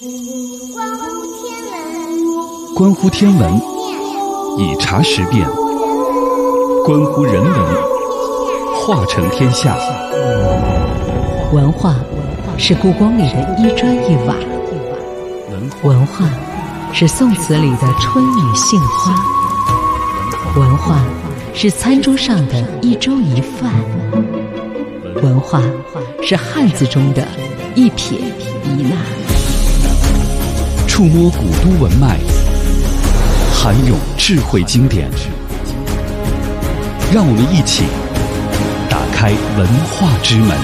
关乎天文，以茶识变；关乎人文，化成天下。 文化是故宫里的一砖一瓦，文化是宋词里的春雨杏花，文化是餐桌上的一粥一饭，文化是汉字中的一撇一捺。 触摸古都文脉，涵咏智慧经典，让我们一起打开文化之门。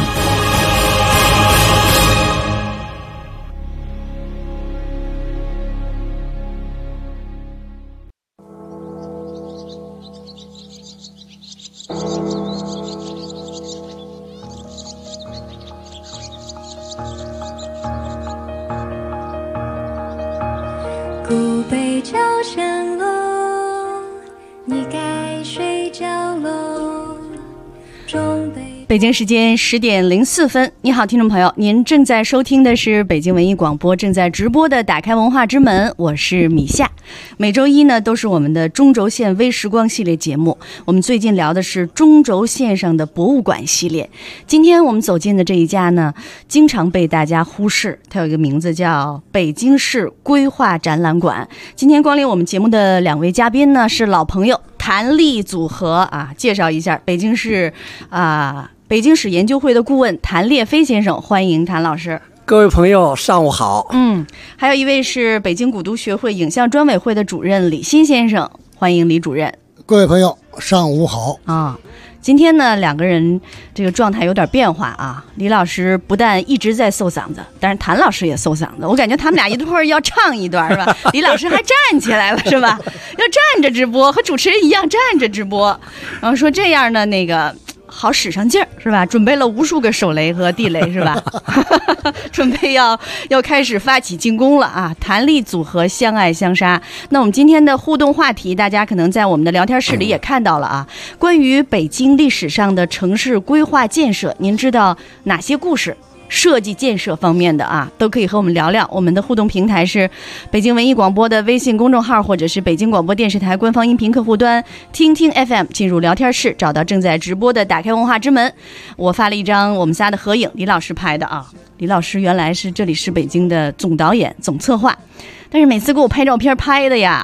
古北朝山喽，你该睡觉喽。中北京时间10点04分，你好，听众朋友，您正在收听的是北京文艺广播正在直播的打开文化之门，我是米夏。每周一呢都是我们的中轴线微时光系列节目，我们最近聊的是中轴线上的博物馆系列。今天我们走进的这一家呢，经常被大家忽视，它有一个名字叫北京市规划展览馆。今天光临我们节目的两位嘉宾呢是老朋友谭力组合啊，介绍一下北京市研究会的顾问谭烈飞先生，欢迎谭老师。 各位朋友上午好。 还有一位是北京古都学会影像专委会的主任李欣先生，欢迎李主任。 各位朋友上午好啊。今天呢两个人这个状态有点变化啊，李老师不但一直在嗽嗓子，但是谭老师也嗽嗓子，我感觉他们俩一会儿要唱一段是吧？李老师还站起来了是吧？要站着直播，和主持人一样站着直播，然后说这样呢那个好使上劲儿是吧？准备了无数个手雷和地雷是吧？准备要开始发起进攻了啊！谭力组合相爱相杀。那我们今天的互动话题，大家可能在我们的聊天室里也看到了啊。关于北京历史上的城市规划建设，您知道哪些故事？设计建设方面的啊，都可以和我们聊聊。我们的互动平台是北京文艺广播的微信公众号，或者是北京广播电视台官方音频客户端听听 FM， 进入聊天室，找到正在直播的打开文化之门。我发了一张我们仨的合影，李老师拍的啊。李老师原来是这里是北京的总导演、总策划，但是每次给我拍照片拍的呀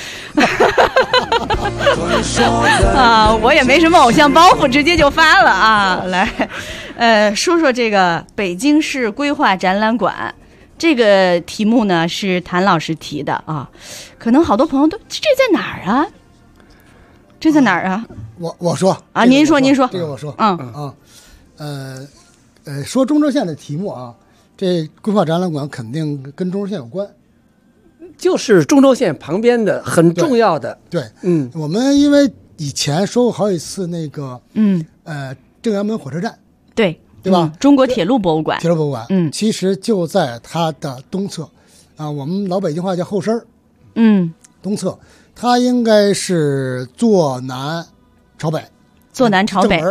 我也没什么偶像包袱，直接就发了啊。来说说这个北京市规划展览馆这个题目呢，是谭老师提的啊。可能好多朋友都这在哪儿啊？这在哪儿啊？ 我说啊，您说这个我说说中轴线的题目啊，这规划展览馆肯定跟中轴线有关， 就是中轴线旁边的很重要的。 对，我们因为以前说过好几次那个正阳门火车站，对吧？ 中国铁路博物馆， 其实就在它的东侧啊，我们老北京话叫后身东侧，它应该是坐南朝北， 坐南朝北，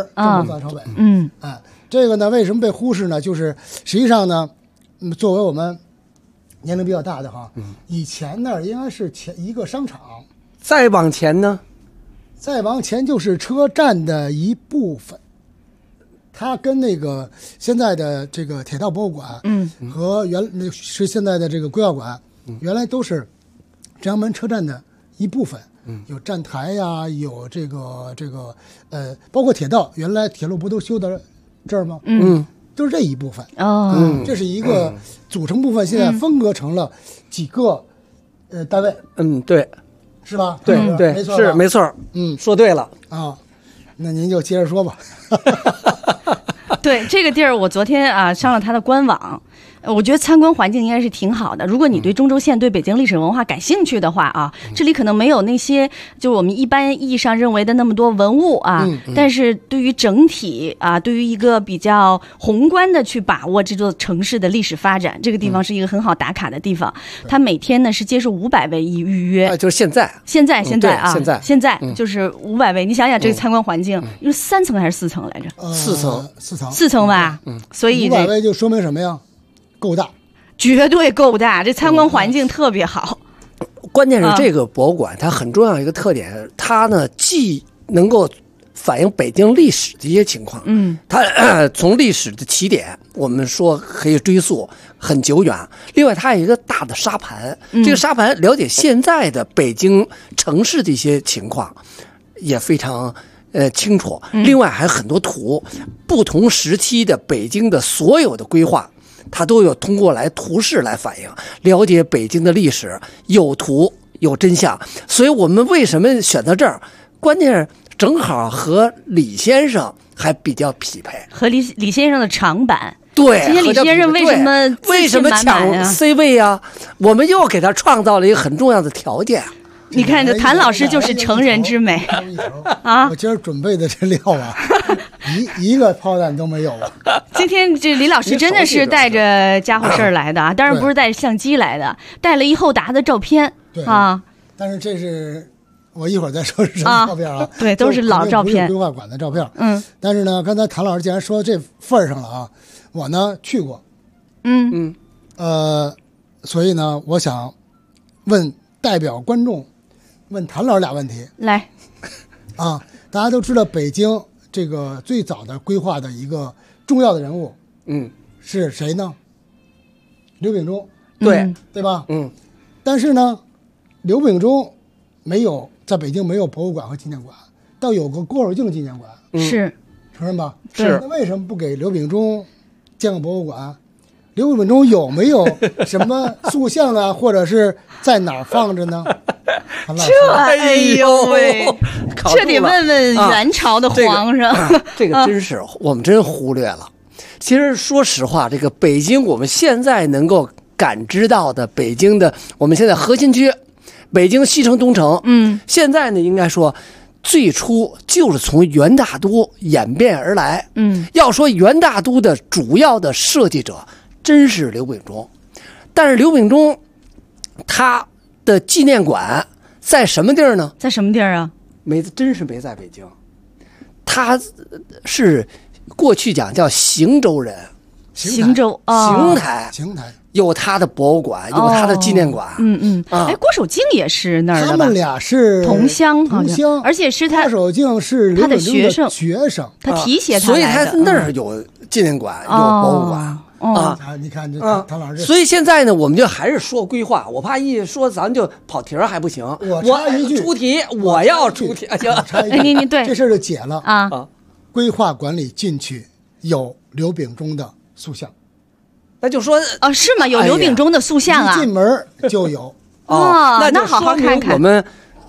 这个呢为什么被忽视呢？就是实际上呢，作为我们年龄比较大的哈，以前那儿应该是一个商场， 再往前呢？ 再往前就是车站的一部分。它跟那个现在的这个铁道博物馆，和是现在的这个规划馆，原来都是正阳门车站的一部分。有站台呀，有这个包括铁道，原来铁路不都修到这儿吗？都是这一部分。这是一个组成部分，现在分割成了几个单位。 对， 是吧？ 对， 没错， 是没错。说对了啊。那您就接着说吧。 对，这个地儿我昨天啊上了他的官网，我觉得参观环境应该是挺好的。如果你对中轴线、对北京历史文化感兴趣的话啊，这里可能没有那些就我们一般意义上认为的那么多文物啊，但是对于整体啊，对于一个比较宏观的去把握这座城市的历史发展，这个地方是一个很好打卡的地方。它每天呢是接受500位预约， 就是现在啊，现在就是500位。你想想这个参观环境，有3层还是4层来着？4层吧。所以 500位就说明什么呀？够大。 绝对够大，这参观环境特别好。 关键是这个博物馆它很重要一个特点，它呢既能够反映北京历史的一些情况，它从历史的起点，我们说可以追溯很久远。另外，它有一个大的沙盘，这个沙盘了解现在的北京城市的一些情况，也非常清楚。另外还有很多图，不同时期的北京的所有的规划，它都有通过图示来反映，了解北京的历史，有图有真相。所以我们为什么选择这儿？关键是正好和李先生还比较匹配， 和李先生的长板。 对， 今天李先生为什么抢 C 位啊？我们又给他创造了一个很重要的条件。 你看，这谭老师就是成人之美啊！ 我今儿准备的这料啊，一个炮弹都没有啊！ 今天这李老师真的是带着家伙事儿来的啊，当然不是带着相机来的，带了一厚沓的照片啊。 但是这是我一会儿再说是什么照片啊？ 对，都是老照片， 规划馆的照片。但是呢，刚才谭老师既然说到这份儿上了啊，我呢去过，所以呢，我想代表观众问谭老师俩问题。 来， 啊，大家都知道北京这个最早的规划的一个重要的人物，是谁呢？刘秉忠，对吧？但是呢，刘秉忠在北京没有博物馆和纪念馆，倒有个郭守敬纪念馆， 是承认吧？ 是。 那为什么不给刘秉忠建个博物馆？刘秉忠有没有什么塑像啊，或者是在哪儿放着呢？ 哎呦喂，这得问问元朝的皇上。 这个真是我们真忽略了。其实说实话，这个北京我们现在能够感知到的北京的我们现在核心区，北京西城东城，现在呢应该说最初就是从元大都演变而来。要说元大都的主要的设计者真是刘秉忠，但是刘秉忠他的纪念馆在什么地儿呢？ 在什么地儿啊？ 真是没在北京，他是过去讲叫邢州人， 邢州邢台有他的博物馆，有他的纪念馆。 哎，郭守敬也是那儿的吧？ 他们俩是同乡，而且是他郭守敬是他的学生， 他提携他所以他那儿有纪念馆，有博物馆。 你看这谭老师， 所以现在呢，我们就还是说规划，我怕一说咱就跑题儿还不行。 我插一句， 出题，我要出题，行。 你对这事儿就解了啊。 规划馆里进去有刘秉忠的塑像， 那就说是吗？有刘秉忠的塑像啊， 一进门就有那好好看看。 我们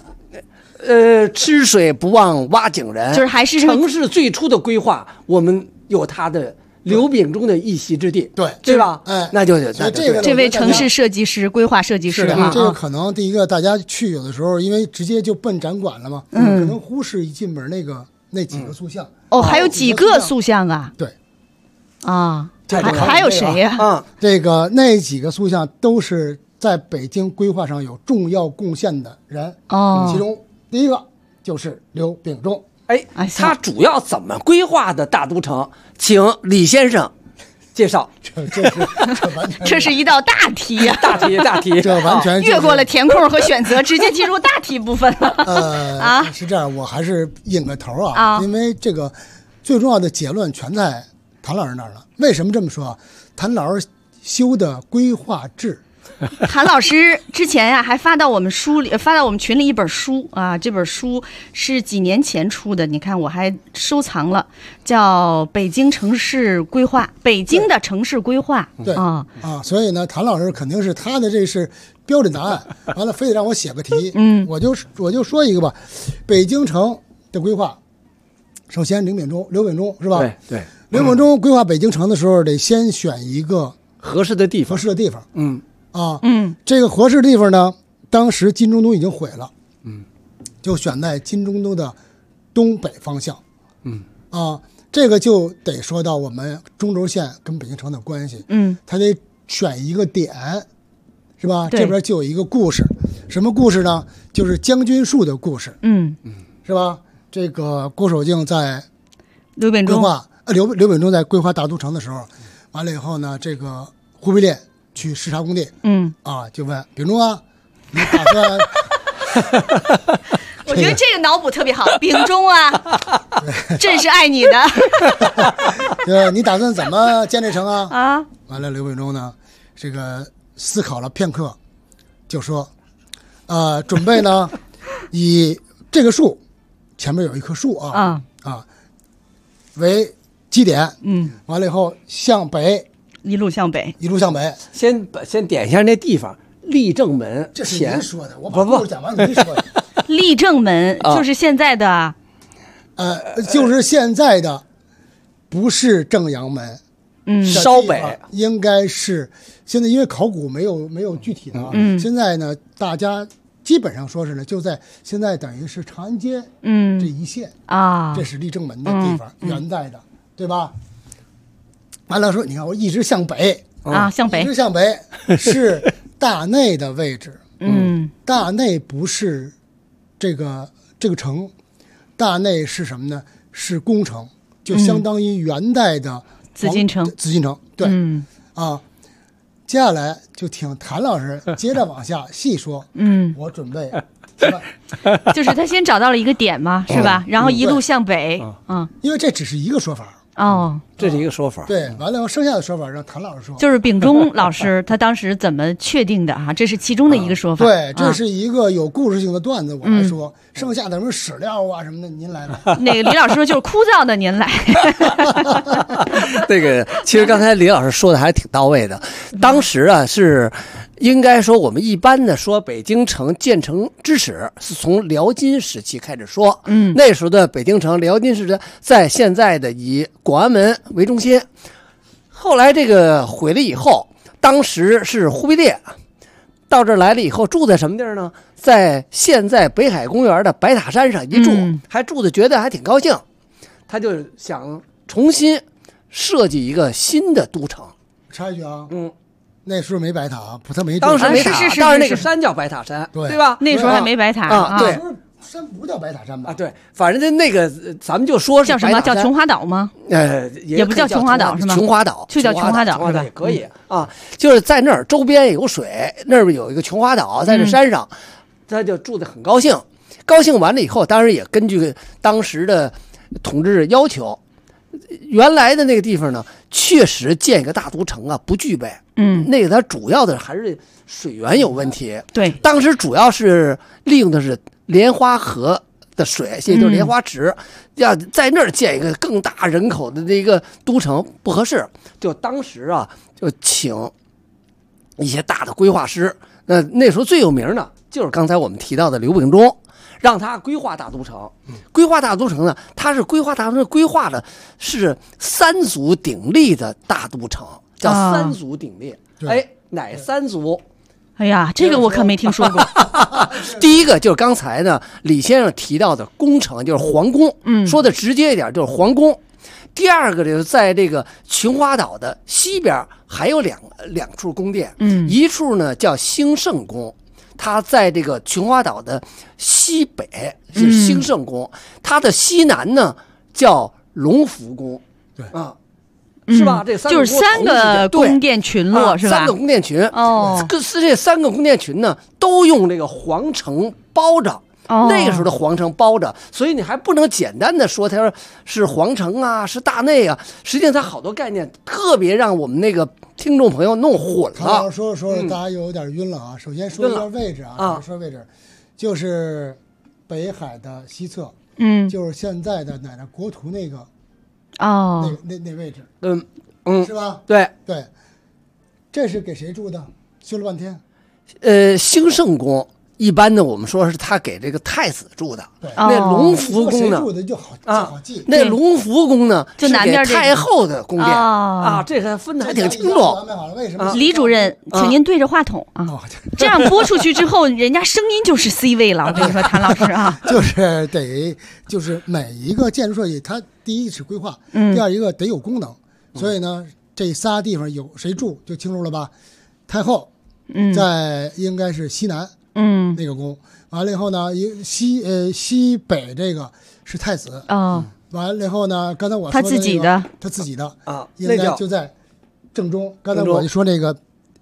吃水不忘挖井人， 就是还是城市最初的规划，我们有他的刘秉忠的一席之地，对吧？那就这位城市设计师、规划设计师啊， 这个可能第一个大家去有的时候因为直接就奔展馆了嘛，可能忽视一进门那几个塑像。 还有几个塑像啊？ 对， 还有谁呀？ 这个那几个塑像都是在北京规划上有重要贡献的人。其中第一个就是刘秉忠。 他主要怎么规划的大都城？请李先生介绍。 这是一道大题呀， 大题， 这完全越过了填空和选择，直接进入大题部分了。 是这样，我还是引个头啊，因为这个最重要的结论全在谭老师那儿了。为什么这么说？谭老师修的规划志。 谭老师之前呀，还发到我们群里一本书啊，这本书是几年前出的，你看我还收藏了，叫《北京城市规划》，北京的城市规划。 对所以呢，谭老师肯定是他的这是标准答案，完了非得让我写个题，我就说一个吧，北京城的规划，首先刘秉忠是吧？ 对， 刘秉忠规划北京城的时候，得先选一个合适的地方。 这个合适的地方呢，当时金中都已经毁了，就选在金中都的东北方向，这个就得说到我们中轴线跟北京城的关系，他得选一个点，是吧？这边就有一个故事，什么故事呢？就是将军树的故事，是吧？这个郭守敬在刘秉忠在规划大都城的时候，完了以后呢，这个忽必烈去视察工地，就问秉忠啊，你打算？ 我觉得这个脑补特别好，秉忠啊，朕是爱你的。 对，你打算怎么建这城啊？ 啊， 完了，刘秉忠呢，这个思考了片刻，就说，准备呢，以这个树前面有一棵树为基点，完了以后向北， 一路向北， 先点一下那地方，立正门。 这是您说的，我把故事讲完，您说的。 立正门就是现在的， 就是现在的，不是正阳门， 稍北应该是现在，因为考古没有具体的啊。现在呢，大家基本上说是呢，就在现在等于是长安街这一线啊，这是立正门的地方，元代的，对吧？完了说，你看我一直向北向北， 一直向北是大内的位置，大内不是这个城，大内是什么呢？是宫城，就相当于元代的紫禁城。 对，接下来就听谭老师接着往下细说。我准备， 就是他先找到了一个点嘛，是吧？然后一路向北， 因为这只是一个说法。 这是一个说法。 对，完了以后剩下的说法让谭老师说。 就是秉忠老师他当时怎么确定的这是其中的一个说法。 对，这是一个有故事性的段子，我来说。剩下的什么史料啊什么的，您来吧。 那个李老师说就是枯燥的，您来。 这个其实刚才李老师说的还挺到位的。当时是应该说我们一般的说北京城建成之始是从辽金时期开始说。那时候的北京城辽金时期在现在的以广安门为中心。后来这个毁了以后，当时是忽必烈到这儿来了以后，住在什么地儿呢？在现在北海公园的白塔山上一住，还住的觉得还挺高兴。他就想重新设计一个新的都城。 插一句啊，那时候没白塔，他没， 当时没塔，当时那个山叫白塔山，对吧？ 那时候还没白塔对。 山不叫白塔山吧？ 对，反正那个咱们就说是叫什么？叫琼华岛吗？也不叫琼华岛是吗？ 琼华岛就叫琼华岛是吧？ 也可以就是在那儿周边有水，那边有一个琼华岛，在这山上，他就住得很高兴。高兴完了以后，当然也根据当时的统治要求，原来的那个地方呢，确实建一个大都城不具备。那个它主要的还是水源有问题。 对， 当时主要是利用的是莲花河的水，也就是莲花池，要在那儿建一个更大人口的那个都城不合适，就当时就请一些大的规划师。那时候最有名的就是刚才我们提到的刘秉忠，让他规划大都城。规划大都城呢，他是规划大都城，规划的是三足鼎立的大都城，叫三足鼎立。哪三足？ 哎呀，这个我可没听说过。 第一个就是刚才呢李先生提到的宫城，就是皇宫。说的直接一点就是皇宫。第二个就是在这个琼华岛的西边还有两处宫殿。一处呢叫兴圣宫，它在这个琼华岛的西北是兴圣宫，它的西南呢叫隆福宫。 对是吧？这就是三个宫殿群落，是吧？ 三个宫殿群这三个宫殿群呢，都用这个皇城包着。那个时候的皇城包着，所以你还不能简单的说它是皇城是大内实际上它好多概念特别让我们那个听众朋友弄混了。 说大家又有点晕了首先说一下位置说位置，就是北海的西侧，就是现在的奶奶国图那个。那位置，是吧？ 对， 这是给谁住的？修了半天。 兴圣宫一般的我们说是他给这个太子住的。那隆福宫呢？ 住的就好记。 那隆福宫呢， 就南边太后的宫殿这个分的还挺清楚。 为什么？ 李主任，请您对着话筒这样播出去之后，人家声音就是 C 位了。我跟你说，谭老师就是每一个建筑设计，它第一是规划，第二一个得有功能。所以呢，这仨地方有谁住就清楚了吧？太后在应该是西南。那个宫完了以后呢，西北这个是太子完了以后呢，刚才我说的他自己的应该就在正中。刚才我就说那个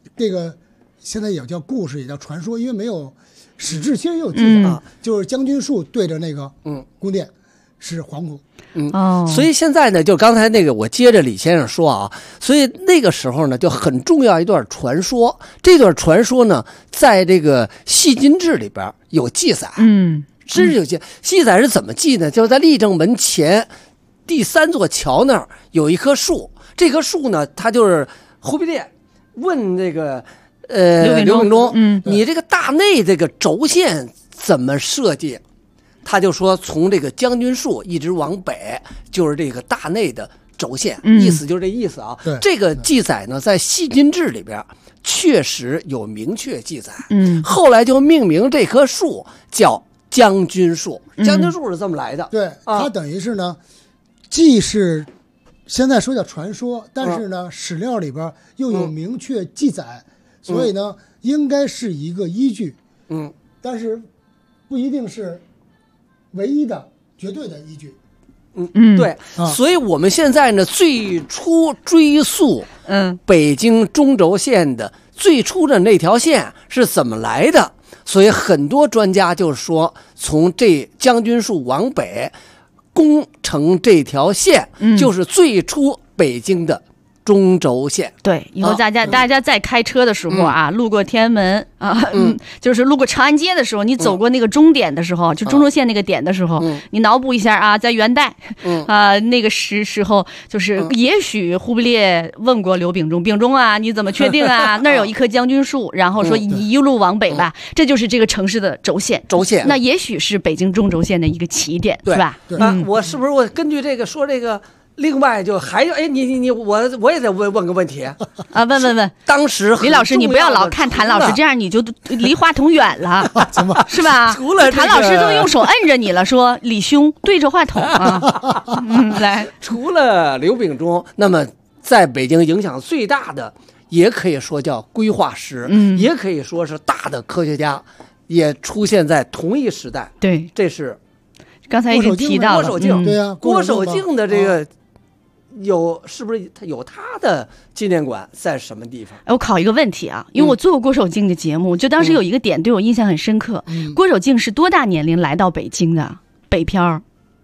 这个现在也叫故事，也叫传说，因为没有史志其实也有记载啊，就是将军树对着那个宫殿是皇宫。 所以现在呢，就刚才那个，我接着李先生说啊，所以那个时候呢，就很重要一段传说。这段传说呢，在这个《戏金志》里边有记载。真是有记载是怎么记呢？就是在立正门前第3座桥那儿有一棵树，这棵树呢，它就是忽必烈问那个刘秉忠，你这个大内这个轴线怎么设计？他就说从这个将军树一直往北，就是这个大内的轴线，意思就是这意思啊。这个记载呢，在《戏金志》里边确实有明确记载。后来就命名这棵树叫将军树，将军树是这么来的。 对，它等于是呢，既是现在说叫传说，但是呢，史料里边又有明确记载，所以呢，应该是一个依据。但是不一定是唯一的绝对的依据。 对，所以我们现在呢，最初追溯北京中轴线的最初的那条线是怎么来的，所以很多专家就说，从这将军树往北攻城这条线，就是最初北京的中轴线。 对，以后大家在开车的时候啊，路过天安门啊，就是路过长安街的时候，你走过那个终点的时候，就中轴线那个点的时候，你脑补一下啊，在元代那个时候，就是也许忽必烈问过刘秉忠，秉忠啊，你怎么确定啊？那儿有一棵将军树，然后说你一路往北吧，这就是这个城市的轴线。那也许是北京中轴线的一个起点，是吧？ 我是不是我根据这个说这个？另外就还有我也得问个问题啊，问。 当时李老师，你不要老看谭老师，这样你就离话筒远了，是吧？ 除了谭老师都用手摁着你了，说李兄对着话筒啊。来， 除了刘秉忠，那么在北京影响最大的，也可以说叫规划师，也可以说是大的科学家，也出现在同一时代。 对， 这是刚才已经提到了郭守敬， 对呀， 郭守敬的这个。是不是他有他的纪念馆在什么地方？ 我考一个问题啊，因为我做过郭守敬的节目，就当时有一个点对我印象很深刻。郭守敬是多大年龄来到北京的？北漂？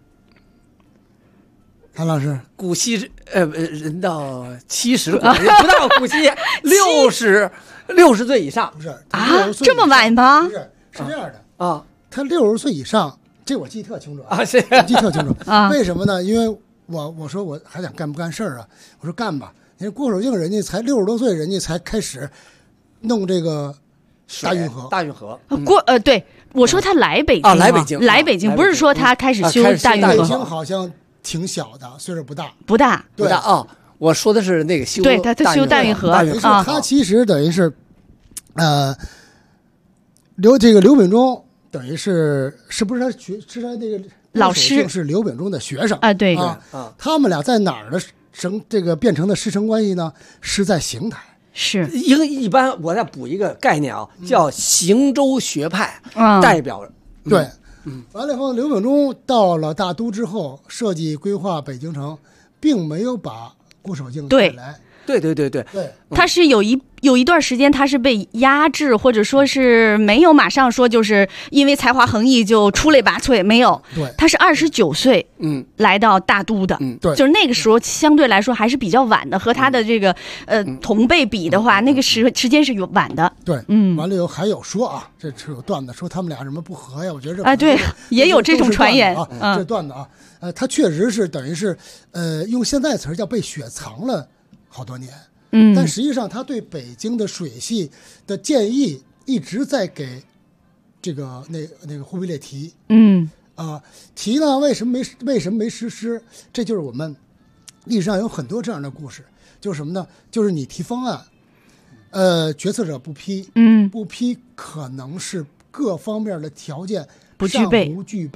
谭老师， 古稀人到70，不到古稀60岁以上， 不是啊？这么晚吗？ 不是，是这样的啊， 他60岁以上，这我记得特清楚啊，是记得特清楚啊。 为什么呢？因为我说我还想干不干事儿啊？我说干吧。因为郭守敬人家才60多岁，人家才开始弄这个大运河。 对，我说他来北京来北京，不是说他开始修大运河。 北京好像挺小的，岁数不大。 对啊，我说的是那个修， 对，他修大运河啊。 他其实等于是，刘秉忠等于是不是他是他那个。 老师是刘秉忠的学生啊，对他们俩在哪儿的这个变成的师承关系呢？是在邢台， 是一般。我再补一个概念啊，叫邢州学派代表。 对，完了以后，刘秉忠到了大都之后，设计规划北京城，并没有把郭守敬带来。 对， 他是有一段时间他是被压制，或者说是没有马上说就是因为才华横溢就出类拔萃，没有。 对， 他是29岁来到大都的， 对， 就是那个时候相对来说还是比较晚的，和他的这个同辈比的话，那个时间是有晚的。 对，完了以后还有说啊，这是有段子说他们俩什么不和呀？我觉得这对也有这种传言啊，这段子啊，他确实是等于是用现在词儿叫被雪藏了好多年。但实际上，他对北京的水系的建议一直在给这个那个忽必烈提。提呢，为什么没实施？这就是我们历史上有很多这样的故事，就是什么呢？就是你提方案，决策者不批，不批可能是各方面的条件不具备，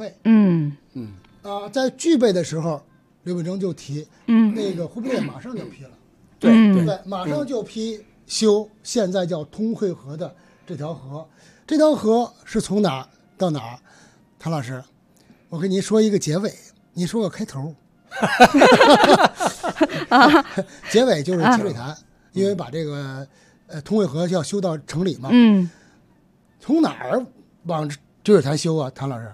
在具备的时候，刘秉忠就提，那个忽必烈马上就批了。 对， 马上就批修现在叫通惠河的这条河。这条河是从哪儿到哪儿？谭老师，我跟您说一个结尾，您说个开头。结尾就是积水潭，因为把这个通惠河要修到城里嘛，从哪儿往积水潭修啊？谭老师，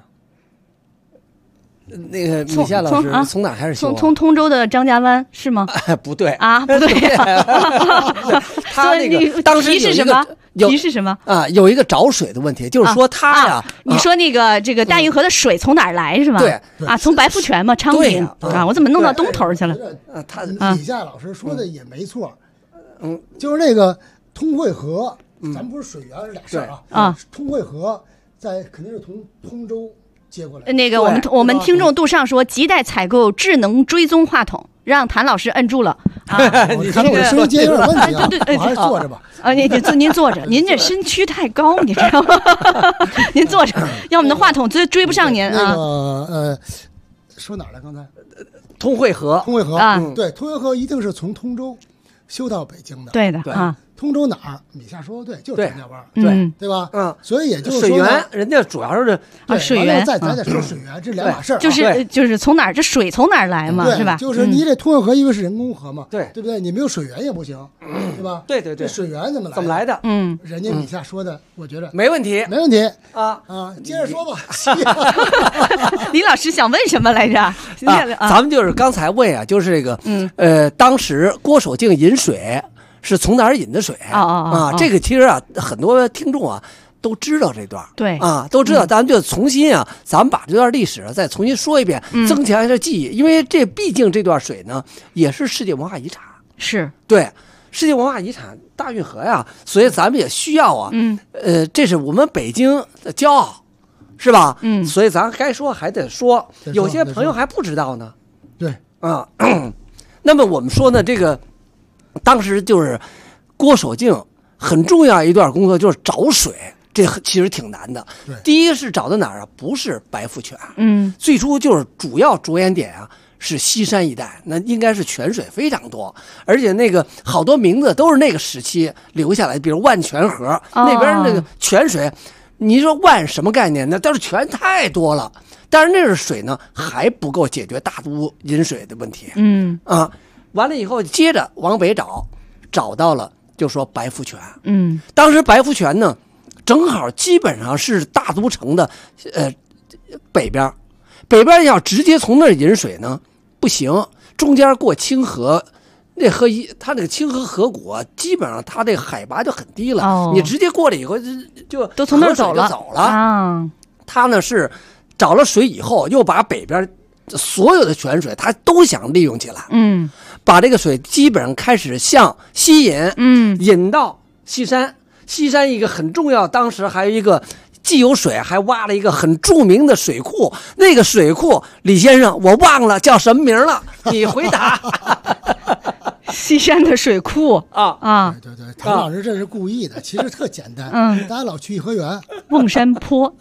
那个米夏老师从哪开始修？ 从通州的张家湾是吗？ 不对啊，不对。 他那个当时是什么？题是什么啊？有一个找水的问题，就是说他呀， 你说那个这个大运河的水从哪儿来是吧？ 对啊，从白福泉嘛，昌平啊，我怎么弄到东头去了？ 他米夏老师说的也没错，就是那个通惠河，咱不是水源是俩事儿啊。通惠河肯定是从通州接过来。 那个我们听众杜尚说，亟待采购智能追踪话筒，让谭老师摁住了。 你看我收音机有点问题啊，我还是坐着吧。 您坐着，您这身躯太高，你知道吗？您坐着，要我们的话筒追不上您啊。 那个说哪儿来？刚才通惠河啊，对，通惠河一定是从通州修到北京的。 对的啊。 通州哪儿？米夏说的对，就是张家湾， 对吧？所以也就是说水源，人家主要是水源。 咱再说水源，这两码事儿。 就是从哪儿，这水从哪儿来嘛，是吧？ 就是你这通惠河因为是人工河嘛， 对不对？你没有水源也不行，对吧？ 对， 这水源怎么来的？ 人家米夏说的，我觉得没问题啊，接着说吧。 李老师想问什么来着？ 咱们就是刚才问啊，就是这个，当时郭守敬引水。是从哪儿引的水这个其实啊，很多听众啊都知道这段， 对啊，都知道。咱们就重新啊，咱们把这段历史再重新说一遍，增强一下记忆。因为毕竟这段水呢，也是世界文化遗产， 是对世界文化遗产大运河呀，所以咱们也需要啊，这是我们北京的骄傲，是吧？所以咱该说还得说，有些朋友还不知道呢， 对啊。那么我们说呢，这个。当时就是郭守敬很重要一段工作，就是找水，这其实挺难的。第一是找到哪儿啊？不是白福泉，最初就是主要着眼点啊是西山一带，那应该是泉水非常多，而且那个好多名字都是那个时期留下来，比如万泉河那边那个泉水，你说万什么概念呢？但是泉太多了，但是那个水呢还不够解决大都饮水的问题。完了以后，接着往北找到了，就说白福泉。当时白福泉呢，正好基本上是大都城的北边要直接从那儿引水呢不行，中间过清河，它那个清河河谷啊，基本上它这个海拔就很低了，你直接过来以后就都从那儿走了啊。他呢是找了水以后，又把北边所有的泉水他都想利用起来，把这个水基本上开始向西引，引到西山一个很重要，当时还有一个既有水还挖了一个很著名的水库，那个水库李先生我忘了叫什么名了，你回答。 西山的水库啊， 对，谭老师这是故意的，其实特简单，大家老去颐和园， 瓮山坡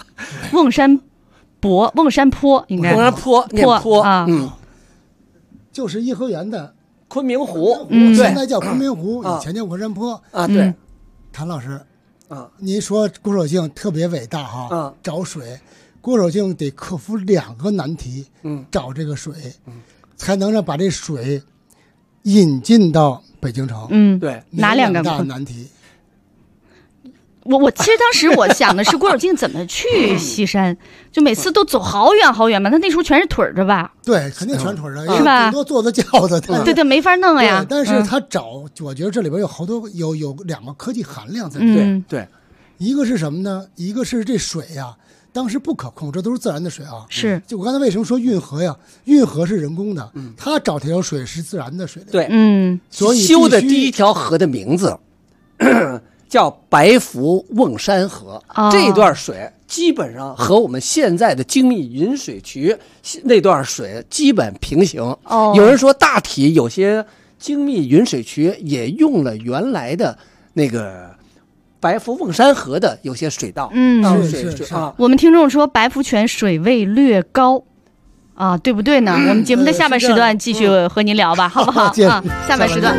应该瓮山坡啊， 就是颐和园的昆明湖， 现在叫昆明湖，以前叫瓮山坡啊。对， 谭老师啊，您说郭守敬特别伟大哈，找水，郭守敬得克服2个难题，找这个水，才能让把这水引进到北京城。 对， 哪2个大难题？ 我其实当时我想的是郭守敬怎么去西山，就每次都走好远好远嘛，他那时候全是腿着吧？ 对，肯定全腿着， 是吧？ 顶多坐轿子。 对，没法弄呀。 但是他找，我觉得这里边有好多有2个科技含量在里面。 对， 一个是什么呢？一个是这水呀，当时不可控，这都是自然的水啊。 是， 就我刚才为什么说运河呀？运河是人工的，他找这条水是自然的水。 对， 所以修的第一条河的名字叫白福瓮山河，这段水基本上和我们现在的精密引水渠那段水基本平行。有人说大体有些精密引水渠也用了原来的那个白福瓮山河的有些水道。 是啊。 我们听众说白福泉水位略高啊，对不对呢？我们节目的下半时段继续和您聊吧，好不好？下半时段。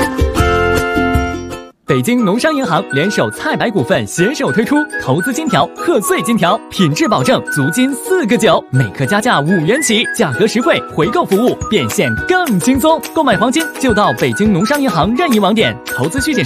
北京农商银行联手菜百股份携手推出投资金条、贺岁金条，品质保证，足金4个9，每克加价5元起，价格实惠，回购服务变现更轻松。购买黄金就到北京农商银行任意网点，投资需谨慎。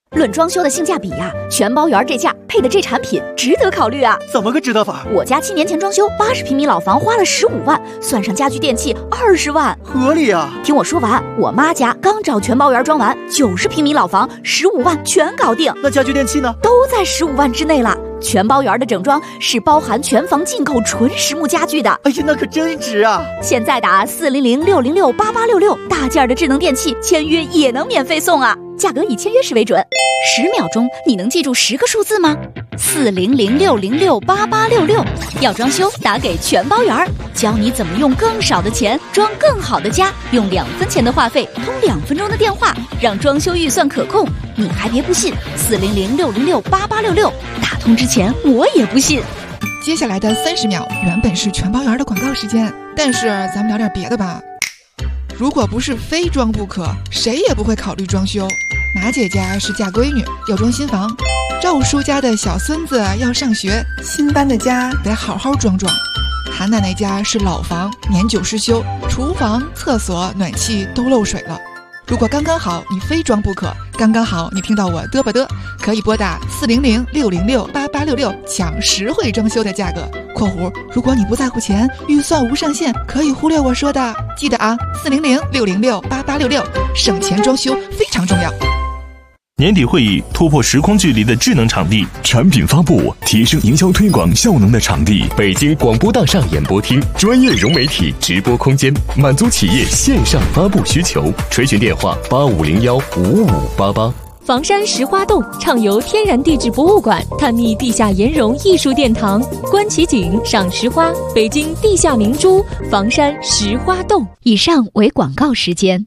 论装修的性价比呀，全包园这价配的这产品值得考虑啊！ 怎么个值得法？ 我家7年前装修80平米老房花了15万，算上家具电器20万， 合理啊！ 听我说完，我妈家刚找全包园装完，90平米老房15万全搞定。 那家具电器呢？ 都在15万之内了。全包园的整装是包含全房进口纯实木家具的。 哎呀，那可真值啊！ 现在打400-606-8866，大件的智能电器签约也能免费送啊！价格以签约时为准。10秒钟，你能记住10个数字吗？400-606-8866。要装修打给全包园，教你怎么用更少的钱装更好的家，用2分钱的话费通2分钟的电话，让装修预算可控。你还别不信，400-606-8866，打通之前我也不信。 接下来的30秒原本是全包园的广告时间，但是咱们聊点别的吧。如果不是非装不可，谁也不会考虑装修。马姐家是嫁闺女，要装新房；赵叔家的小孙子要上学，新搬的家得好好装装。韩奶奶家是老房，年久失修，厨房、厕所、暖气都漏水了。如果刚刚好你非装不可，刚刚好你听到我嘚吧嘚，可以拨打400-606-8866抢实惠装修的价格（括弧如果你不在乎钱，预算无上限，可以忽略我说的）。记得啊，400-606-8866，省钱装修非常重要。 年底会议突破时空距离的智能场地，产品发布提升营销推广效能的场地，北京广播大厦演播厅，专业融媒体直播空间，满足企业线上发布需求。垂询电话85015588。 房山石花洞畅游天然地质博物馆，探秘地下岩溶艺术殿堂，观奇景，赏石花，北京地下明珠，房山石花洞。 以上为广告时间。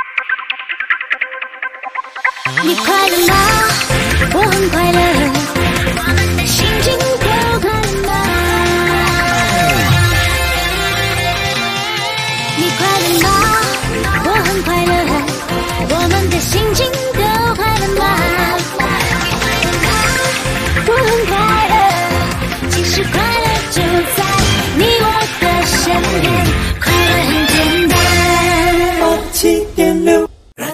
你快乐吗？我很快乐，心情都快乐吗？你快乐吗？我很快乐，我们的心情都快乐吗？我很快乐，其实快乐就在你我的身边，快乐很简单。87.6。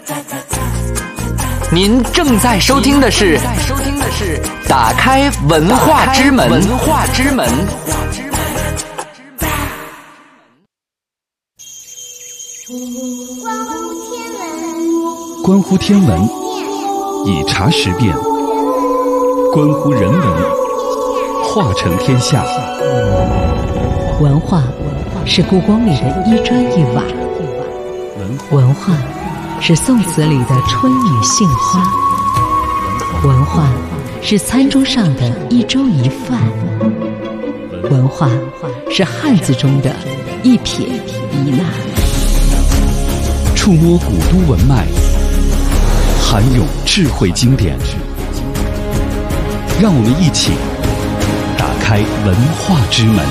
您正在收听的是打开文化之门。 关乎天文，以察时变；关乎人文，化成天下。 文化是故宫里的一砖一瓦，文化是宋词里的春雨杏花，文化是餐桌上的一粥一饭，文化是汉字中的一撇一捺。 触摸古都文脉，涵咏智慧经典，让我们一起打开文化之门。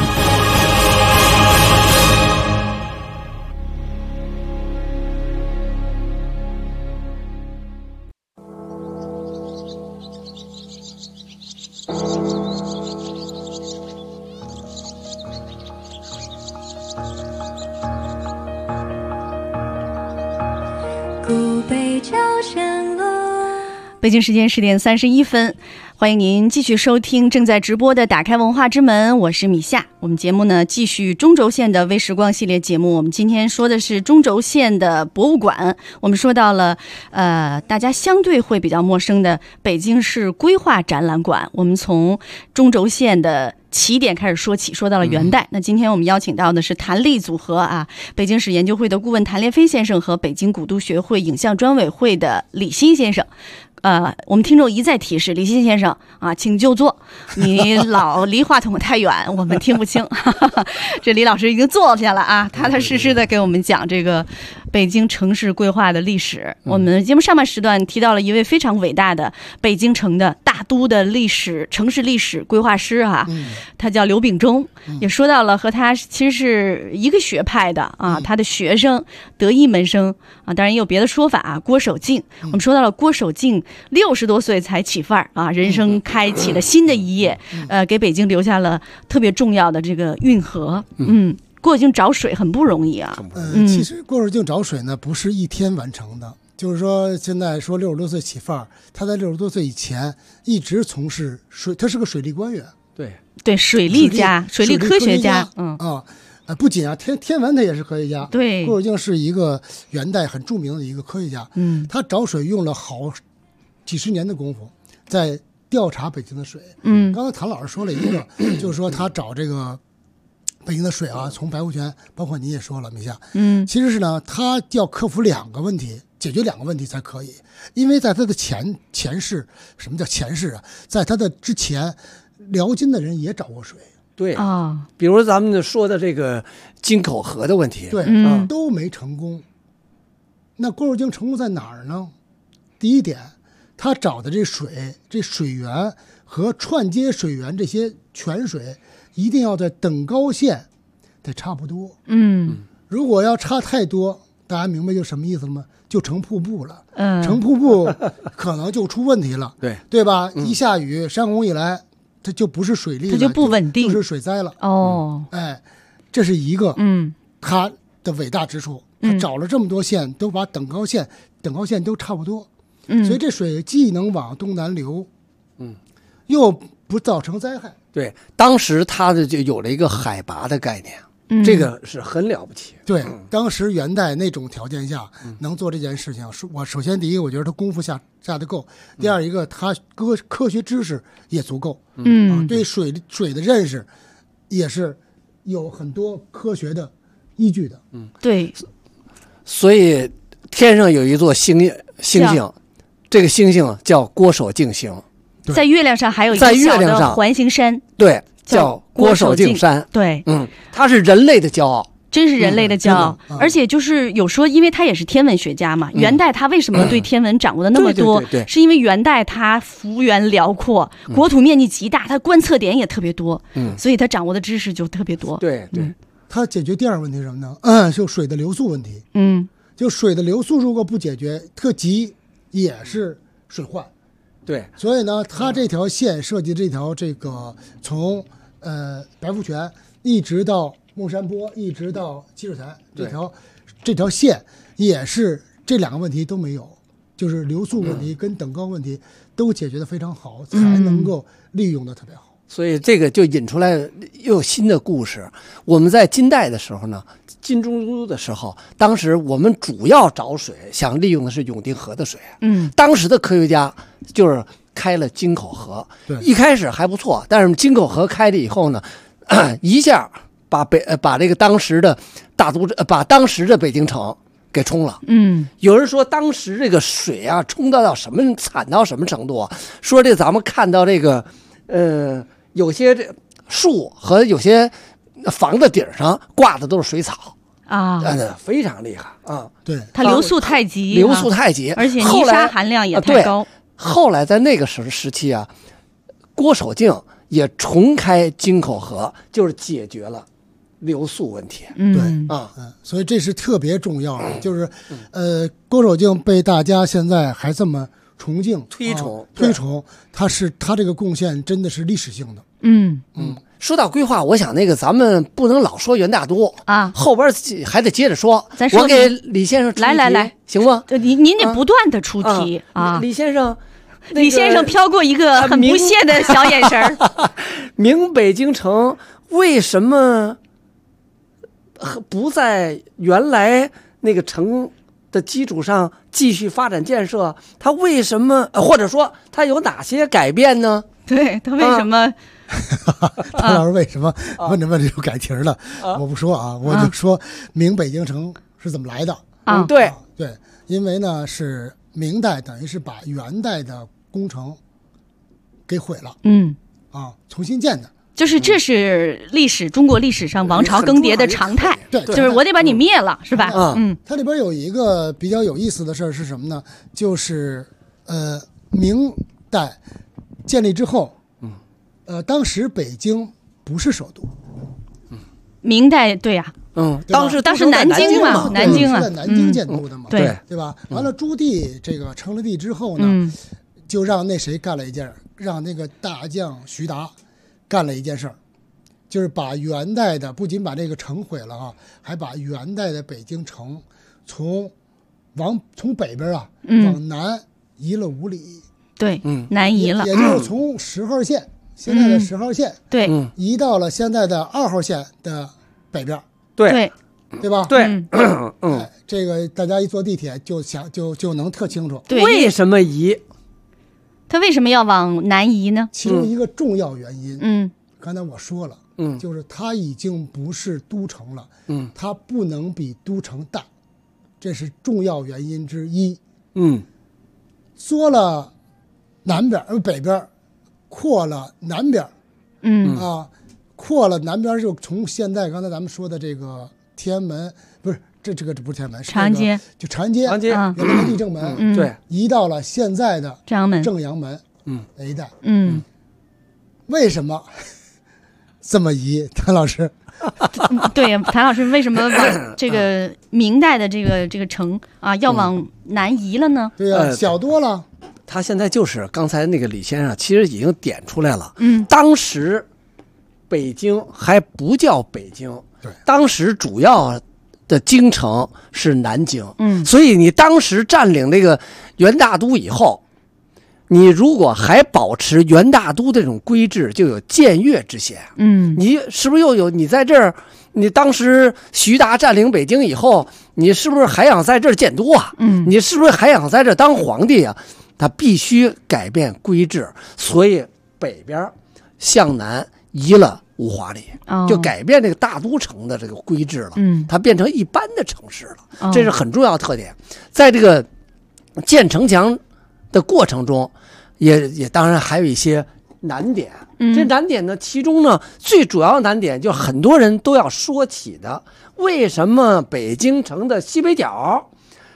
北京时间10点31分，欢迎您继续收听正在直播的打开文化之门，我是米夏。我们节目呢继续中轴线的微时光系列节目，我们今天说的是中轴线的博物馆。我们说到了大家相对会比较陌生的北京市规划展览馆。我们从中轴线的起点开始说起，说到了元代。那今天我们邀请到的是谭力组合啊，北京市研究会的顾问谭烈飞先生和北京古都学会影像专委会的李欣先生。我们听众一再提示李欣先生啊，请就坐，你老离话筒太远，我们听不清。这李老师已经坐下了啊，踏踏实实的给我们讲这个北京城市规划的历史。我们节目上半时段提到了一位非常伟大的北京城的大都的城市历史规划师啊，他叫刘秉忠，也说到了和他其实是一个学派的啊，他的学生德艺门生啊，当然也有别的说法啊，郭守敬。我们说到了郭守敬60多岁才起范儿啊，人生开启了新的一页，给北京留下了特别重要的这个运河。郭守敬找水很不容易啊。 其实郭守敬找水呢不是一天完成的， 就是说现在说60多岁起范儿，他在60多岁以前一直从事他是个水利官员。 对，水利家、水利科学家， 不仅啊，天文他也是科学家。 对， 郭守敬是一个元代很著名的一个科学家。他找水用了好几十年的功夫，在调查北京的水。刚才谭老师说了一个，就是说他找这个北京的水啊，从白湖泉，包括你也说了，米夏，其实是呢，他要克服2个问题，解决2个问题才可以。因为在他的前世，什么叫前世啊？在他的之前，辽金的人也找过水。 对啊，比如咱们说的这个金口河的问题， 对，都没成功。那郭守敬成功在哪儿呢？第一点，他找的这水源和串接水源这些泉水，一定要在等高线得差不多。如果要差太多，大家明白就什么意思了吗？就成瀑布了。成瀑布可能就出问题了。对吧？一下雨，山洪一来，它就不是水利了， 它就不稳定， 就是水灾了。这是一个他的伟大之处。他找了这么多线，都把等高线都差不多。所以这水既能往东南流，又不造成灾害。 对，当时他的就有了一个海拔的概念，这个是很了不起。 对，当时元代那种条件下能做这件事情，我首先第一个，我觉得他功夫下得够；第二一个，他科学知识也足够。对水的认识也是有很多科学的依据的。 对， 所以天上有一座星星，这个星星叫郭守敬星。 在月亮上还有一个小的环形山， 对，叫郭守敬山。 对， 它是人类的骄傲， 真是人类的骄傲。而且就是有说，因为他也是天文学家嘛，元代他为什么对天文掌握的那么多？是因为元代他幅员辽阔，国土面积极大，他观测点也特别多，所以他掌握的知识就特别多。 对， 他解决第二个问题是什么呢？就水的流速问题。就水的流速如果不解决，特急也是水患。 对， 所以呢，他这条线设计这条从白湖泉一直到孟山坡，一直到积水潭这条线，也是这2个问题都没有，就是流速问题跟等高问题都解决得非常好，才能够利用的特别好。 所以这个就引出来又有新的故事。我们在金代的时候呢，金中都的时候，当时我们主要找水，想利用的是永定河的水。当时的科学家就是开了京口河，一开始还不错，但是京口河开了以后呢，一下把这个当时的把当时的北京城给冲了。有人说当时这个水啊，冲到惨到什么程度啊？说这咱们看到这个有些这树和有些房子顶上挂的都是水草啊，非常厉害啊。 对， 它流速太急，而且泥沙含量也太高。 后来在那个时期啊，郭守敬也重开京口河，就是解决了流速问题。 所以这是特别重要的，就是郭守敬被大家现在还这么崇敬推崇，他这个贡献真的是历史性的。 说到规划，我想咱们不能老说元大都啊，后边还得接着说。我给李先生出题来， 行吗？ 您得不断的出题啊。 李先生飘过一个很不屑的小眼神。 明北京城为什么不在原来那个城的基础上继续发展建设？它为什么，或者说它有哪些改变呢？ 对，它为什么？ 谭老师为什么问着就改题了？我不说啊，我就说明北京城是怎么来的啊？对， 因为呢是明代等于是把元代的工程给毁了，重新建的。 就是这是中国历史上王朝更迭的常态，就是我得把你灭了，是吧？ 它里边有一个比较有意思的事儿是什么呢？就是明代建立之后，当时北京不是首都。 明代对呀，当时南京嘛，南京是在南京建都的嘛，对吧？完了，朱棣这个成了帝之后呢，就让那谁干了一件，让那个大将徐达干了一件事儿，就是把元代的不仅把这个城毁了啊，还把元代的北京城从从北边啊往南移了5里， 对，南移了， 也就是从10号线，现在的10号线， 对， 移到了现在的2号线的北边， 对吧？ 对， 这个大家一坐地铁就能特清楚， 为什么移？ 它为什么要往南移呢？ 其中一个重要原因，刚才我说了，就是它已经不是都城了，它不能比都城大，这是重要原因之一。缩了南边，北边扩了南边，扩了南边就从现在刚才咱们说的这个天安门，不是这个不是天安门， 长安街， 就长安街，原来的地正门， 对， 移到了现在的正阳门，那一带，为什么这么移？谭老师， 对，谭老师为什么往这个明代的这个城啊要往南移了呢？ 对呀，小多了。 他现在就是刚才那个李先生其实已经点出来了，当时北京还不叫北京， 对， 当时主要的京城是南京，所以你当时占领那个元大都以后，你如果还保持元大都这种规制，就有僭越之嫌。你是不是又有你在这儿？你当时徐达占领北京以后，你是不是还想在这儿建都啊？你是不是还想在这儿当皇帝啊？他必须改变规制，所以北边向南移了5华里，就改变这个大都城的这个规制了。它变成一般的城市了，这是很重要的特点。在这个建城墙的过程中，也当然还有一些难点。这难点呢，其中呢最主要的难点就很多人都要说起的，为什么北京城的西北角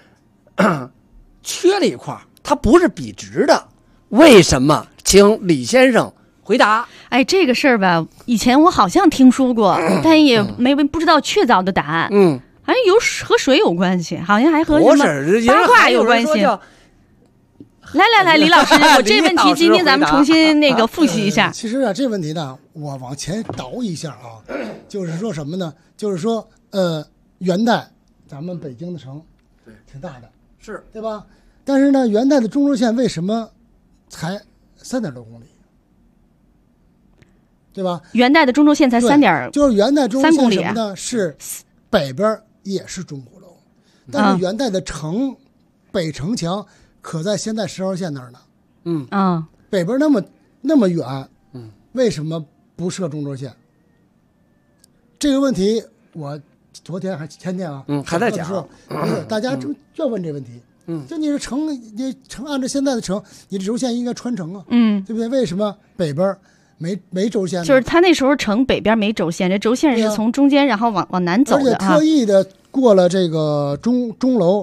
缺了一块？它不是笔直的，为什么？请李先生回答。 哎，这个事儿吧，以前我好像听说过，但也不知道确凿的答案。好像和水有关系，好像还和什么八卦有关系。来，李老师，我这问题今天咱们重新复习一下。 其实啊，这问题呢，我往前倒一下啊，就是说什么呢？就是说，元代咱们北京的城挺大的， 是对吧？但是呢，元代的中轴线为什么才3点多公里？对吧？ 元代的中轴线才就是元代中轴线什么呢？是北边也是钟鼓楼，但是元代的北城墙可在现在10号线那儿呢。北边那么远，为什么不设中轴线？这个问题我昨天还前天还在讲， 大家就问这问题。就你是城按照现在的城，你的轴线应该穿城啊，对不对？为什么北边没轴线呢？ 就是他那时候城北边没轴线，这轴线是从中间然后往南走的， 而且特意的过了这个钟楼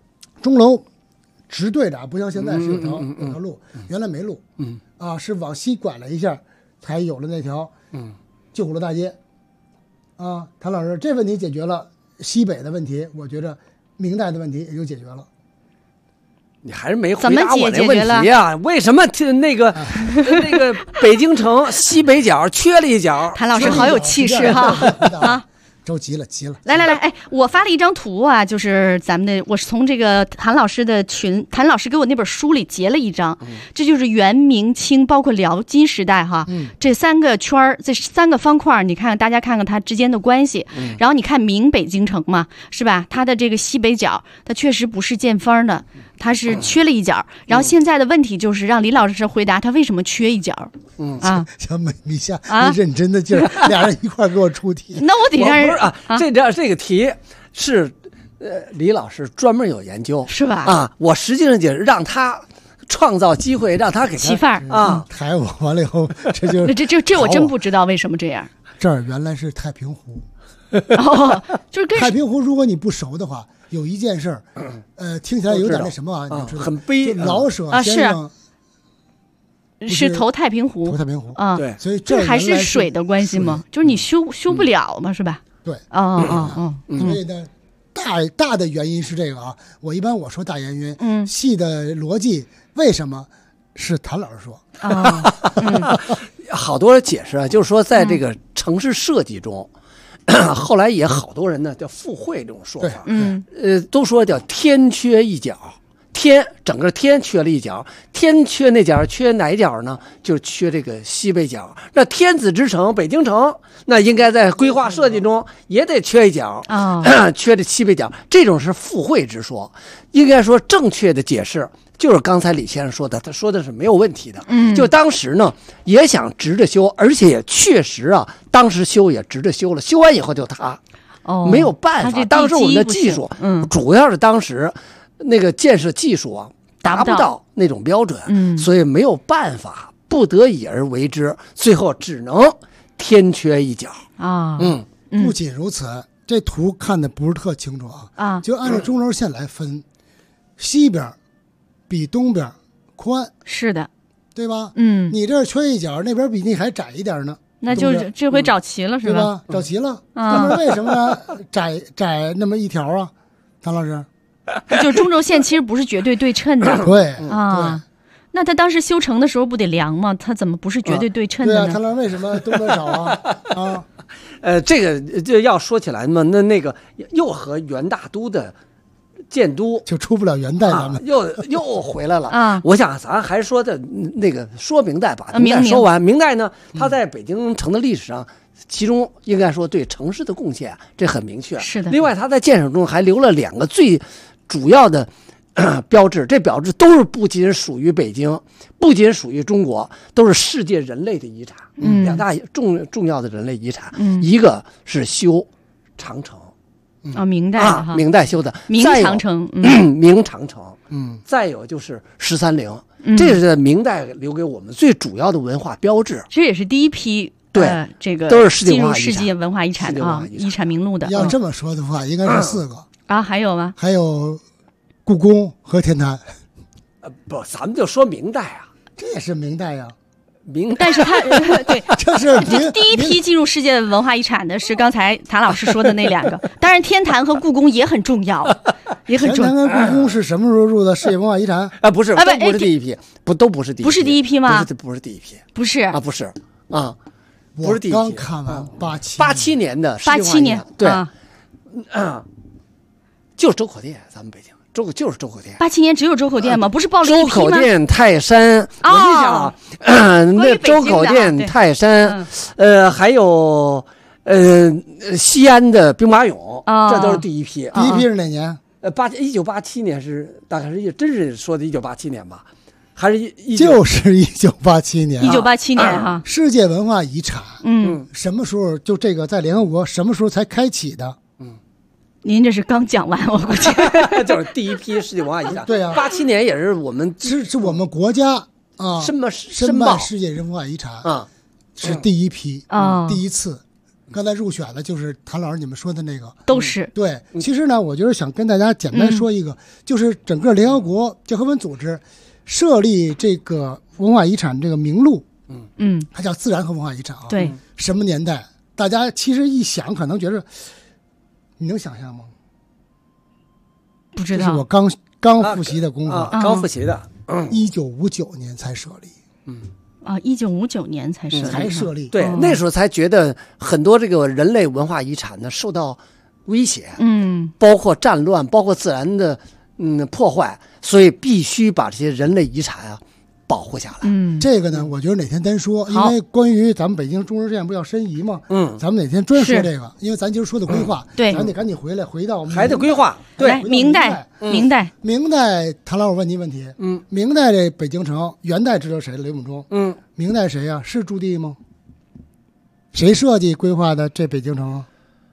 直对着，不像现在是有条路，原来没路，是往西拐了一下，才有了那条旧鼓楼大街。谭老师，这问题解决了西北的问题，我觉着明代的问题也就解决了。 你还是没回答我那问题啊？为什么那个北京城西北角缺了一角？ 谭老师好有气势哈！ 着急了。 来，哎，我发了一张图啊，就是咱们的，我是从这个谭老师的谭老师给我那本书里截了一张，这就是元明清包括辽金时代哈，这3个圈儿，这3个方块，你看大家看看它之间的关系，然后你看明北京城嘛，是吧？它的这个西北角，它确实不是见方的，它是缺了一角。然后现在的问题就是让李老师回答他为什么缺一角。 小美米夏，你认真的劲儿，俩人一块给我出题。 那我得让人这个题是李老师专门有研究， 是吧？ 我实际上就让他创造机会，让他给起范儿抬我，完了以后这我真不知道为什么这样。 这儿原来是太平湖， 就是太平湖，如果你不熟的话，有一件事儿，听起来有点那什么你知道很悲。 老舍先生是投太平湖啊，对，所以这还是水的关系吗？就是你修不了嘛，是吧？ 对， 所以呢，大的原因是这个我一般我说大原因，细的逻辑为什么是谭老师说好多解释就是说在这个城市设计中， 后来也好多人呢叫附会这种说法， 嗯， 都说叫天缺一角。整个天缺了一角，天缺那角，缺哪一角呢？就缺这个西北角。那天子之城北京城，那应该在规划设计中也得缺一角啊，缺这西北角。这种是附会之说，应该说正确的解释就是刚才李先生说的，他说的是没有问题的。就当时呢也想直着修，而且也确实啊，当时修也直着修了，修完以后就塌，没有办法。当时我们的技术，主要是当时。那个建设技术啊，达不到那种标准，所以没有办法，不得已而为之，最后只能天缺一角啊。 不仅如此，这图看的不是特清楚啊，就按照中轴线来分，西边比东边宽， 是的， 对吧？你这儿缺一角，那边比你还窄一点呢， 那就这回找齐了，是吧？ 对吧？找齐了，那么为什么窄那么一条啊，唐老师？ 就中轴线其实不是绝对对称的， 对啊，那他当时修成的时候不得量吗？他怎么不是绝对对称的呢？ 对啊，他为什么东边少啊？ 这个就要说起来嘛，那个又和元大都的建都就出不了元代咱们又回来了啊！我想咱还说的那个说明代吧，明代说完，明代呢，他在北京城的历史上。其中应该说对城市的贡献，这很明确。 是的。 另外，他在建设中还留了2个最主要的标志，这标志都是不仅属于北京，不仅属于中国，都是世界人类的遗产。2大重要的人类遗产，一个是修长城， 明代哈， 明代修的明长城， 明长城，再有就是13陵，这是明代留给我们最主要的文化标志。 这也是第一批。 对， 这个都是进入世界文化遗产啊，遗产名录的。 要这么说的话，应该是4个啊，还有吗？ 还有故宫和天坛。 不，咱们就说明代啊， 这也是明代呀。 但是它对， 这是第一批进入世界文化遗产的是刚才谭老师说的那2个，当然天坛和故宫也很重要，也很重要。 天坛跟故宫是什么时候入的世界文化遗产？ 不是，都不是第一批，都不是第一批， 不是第一批吗？ 不是第一批， 不是啊，不是啊。不是第一批， 刚看完 87年的 87年， 对，就是周口店，咱们北京就是周口店。 87年只有周口店吗？不是报了一批吗？ 周口店、泰山，我印象啊，那周口店、泰山，还有西安的兵马俑，这都是第一批。 第一批是哪年 ？1987年是大概是真是说的1987年吧。还是就是1987年 ，1987年哈， 世界文化遗产，什么时候就这个在联合国什么时候才开启的？ 您这是刚讲完，我估计就是第一批世界文化遗产。 对啊 ，87年也是我们是我们国家啊申办世界文化遗产啊， 是第一批啊， 第一次。刚才入选的就是谭老师你们说的那个， 都是对。其实呢，我就是想跟大家简单说一个，就是整个联合国教科文组织。设立这个文化遗产这个名录，它叫自然和文化遗产啊。 对， 什么年代？大家其实一想，可能觉得，你能想象吗？ 不知道， 这是我刚复习的功课， 刚复习的。 1959年才设立。 1959年才设立。 对，那时候才觉得很多这个人类文化遗产呢受到威胁，包括战乱，包括自然的破坏。所以必须把这些人类遗产啊保护下来。 这个呢，我觉得哪天单说，因为关于咱们北京中轴线不要申遗吗？咱们哪天专说这个，因为咱今儿说的规划， 对， 咱得赶紧回到我们还得规划。 对，明代， 谭老师问您问题，明代这北京城，元代知道谁？刘秉忠。明代谁呀？是朱棣吗？谁设计规划的这北京城啊？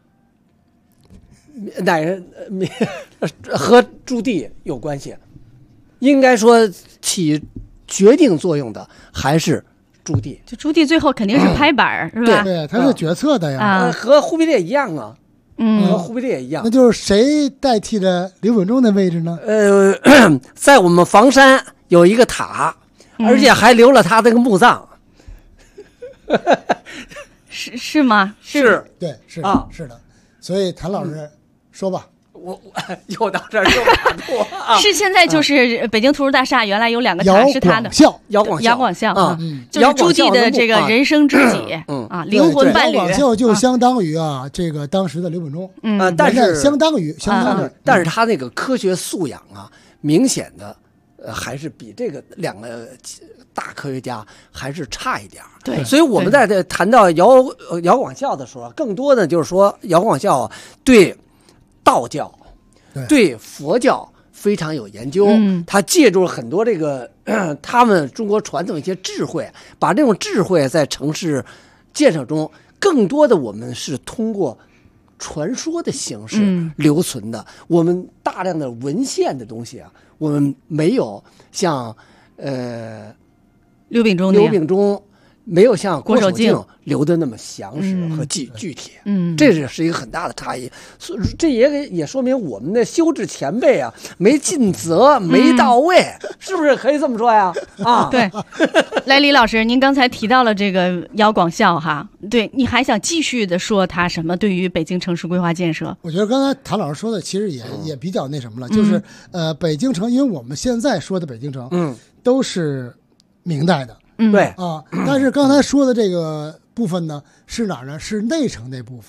哪人和朱棣有关系？应该说起决定作用的还是朱棣。 就朱棣最后肯定是拍板，是吧？ 对，他是决策的呀。 和忽必烈一样啊。和忽必烈一样。 那就是谁代替了刘秉忠的位置呢？ 在我们房山有一个塔，而且还留了他这个墓葬。 是吗？ 是， 对，是啊，是的。所以谭老师说吧。 我又到这儿又打住啊！ 是现在就是北京图书大厦原来有2个塔是他的， 姚广孝啊，就是朱棣的这个人生知己啊，灵魂伴侣。 姚广孝就相当于这个当时的刘秉忠， 但是相当于， 但是他那个科学素养啊，明显的还是比这个2个大科学家还是差一点。 对， 所以我们在谈到姚广孝的时候，更多的就是说姚广孝对道教、对佛教非常有研究，他借助了很多这个他们中国传统一些智慧，把这种智慧在城市建设中，更多的我们是通过传说的形式留存的。我们大量的文献的东西啊，我们没有像刘秉忠没有像郭守敬留的那么详实和具体，这是一个很大的差异。这也说明我们的修治前辈啊，没尽责，没到位，是不是可以这么说呀？啊， 对。来，李老师，您刚才提到了这个姚广孝哈，对，你还想继续的说他什么？对于北京城市规划建设， 我觉得刚才谭老师说的其实也比较那什么了，就是北京城，因为我们现在说的北京城，都是明代的。 对啊，但是刚才说的这个部分呢，是哪儿呢？是内城那部分。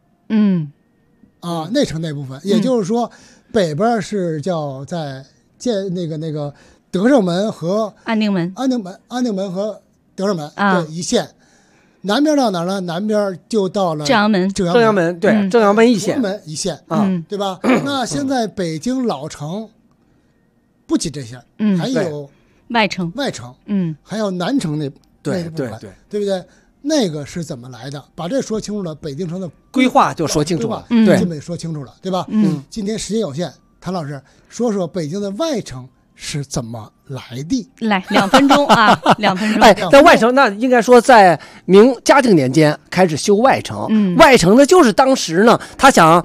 内城那部分，也就是说，北边是叫在建那个德胜门和安定门和德胜门对一线。南边到哪儿呢？南边就到了正阳门， 正阳门对，正阳门一线， 一线对吧？那现在北京老城不仅这些，还有。 外城， 还有南城那部分，对不对？那个是怎么来的？把这说清楚了，北京城的规划就说清楚了， 对，基本说清楚了，对吧？今天时间有限，谭老师说说北京的外城是怎么来的？ 来2分钟啊，2分钟。 哎，在外城那应该说在明嘉靖年间开始修外城，外城呢就是当时呢他想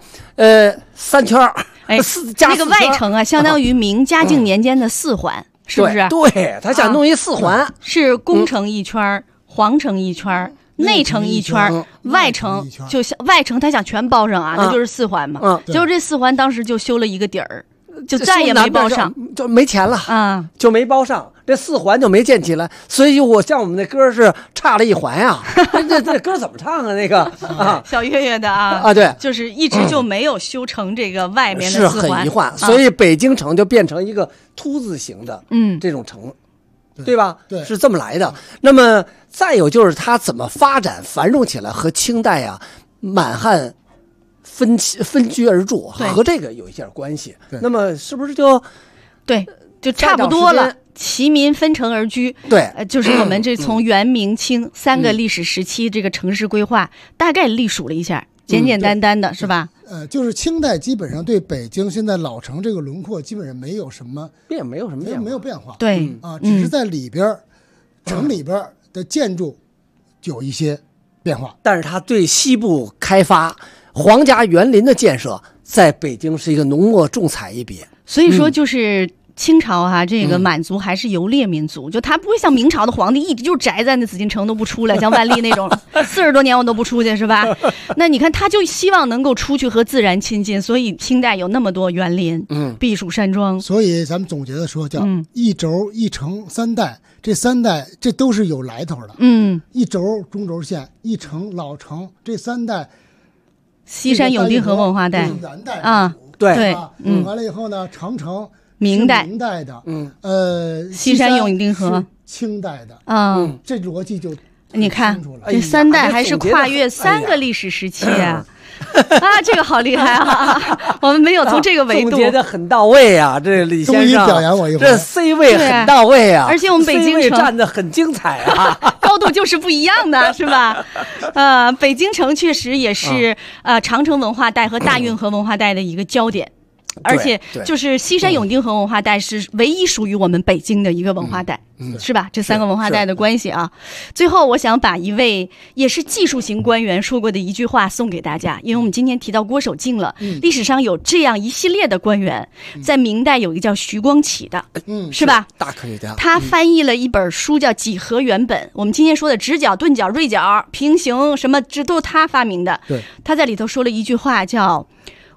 3圈， 那个外城啊，相当于明嘉靖年间的4环。是不是？ 对，他想弄一4环， 是宫城1圈，皇城1圈，内城1圈，外城就外城他想全包上啊，那就是4环嘛。结果这4环当时就修了一个底儿，就再也没包上， 就没钱了啊，就没包上，这4环就没建起来。所以像我们那歌是差了1环呀，这歌怎么唱啊？那个小岳岳的啊， 对， 就是一直就没有修成这个外面的4环， 是很遗憾。所以北京城就变成一个凸字形的这种城，对吧？ 对， 是这么来的。那么再有就是它怎么发展繁荣起来，和清代啊满汉分居而住和这个有一些关系。那么是不是就差不多了？齐民分城而居， 对， 就是我们这从元明清3个历史时期这个城市规划大概历数了一下，简简单单的是吧？ 就是清代基本上对北京现在老城这个轮廓基本上没有什么变化， 对只是在里边城里边的建筑有一些变化， 但是它对西部开发、皇家园林的建设，在北京是一个浓墨重彩一笔。 所以说就是清朝哈，这个满族还是游猎民族，就他不会像明朝的皇帝一直就宅在那紫禁城都不出来，像万历那种40多年我都不出去，是吧？那你看他就希望能够出去和自然亲近，所以清代有那么多园林，避暑山庄。 所以咱们总结的说叫一轴一城3代，这3代这都是有来头的。一轴中轴线，一城老城，这3代， 西山永定河文化带元代啊， 对， 完了以后呢，长城。 明代的， 西山永定河清代的，这逻辑就你看，这3代还是跨越3个历史时期啊！这个好厉害啊！我们没有从这个维度总结的很到位啊！这李先生表扬我一回， 这 C 位很到位啊！ 而且我们北京城站得很精彩啊， 高度就是不一样的，是吧？北京城确实也是长城文化带和大运河文化带的一个焦点。而且就是西山永定河文化带是唯一属于我们北京的一个文化带，是吧？这3个文化带的关系啊。最后我想把一位也是技术型官员说过的一句话送给大家，因为我们今天提到郭守敬了，历史上有这样一系列的官员，在明代有一个叫徐光启的，是吧？ 大科学家， 他翻译了一本书叫《几何原本》，我们今天说的直角、钝角、锐角、平行什么，这都是他发明的。 对， 他在里头说了一句话叫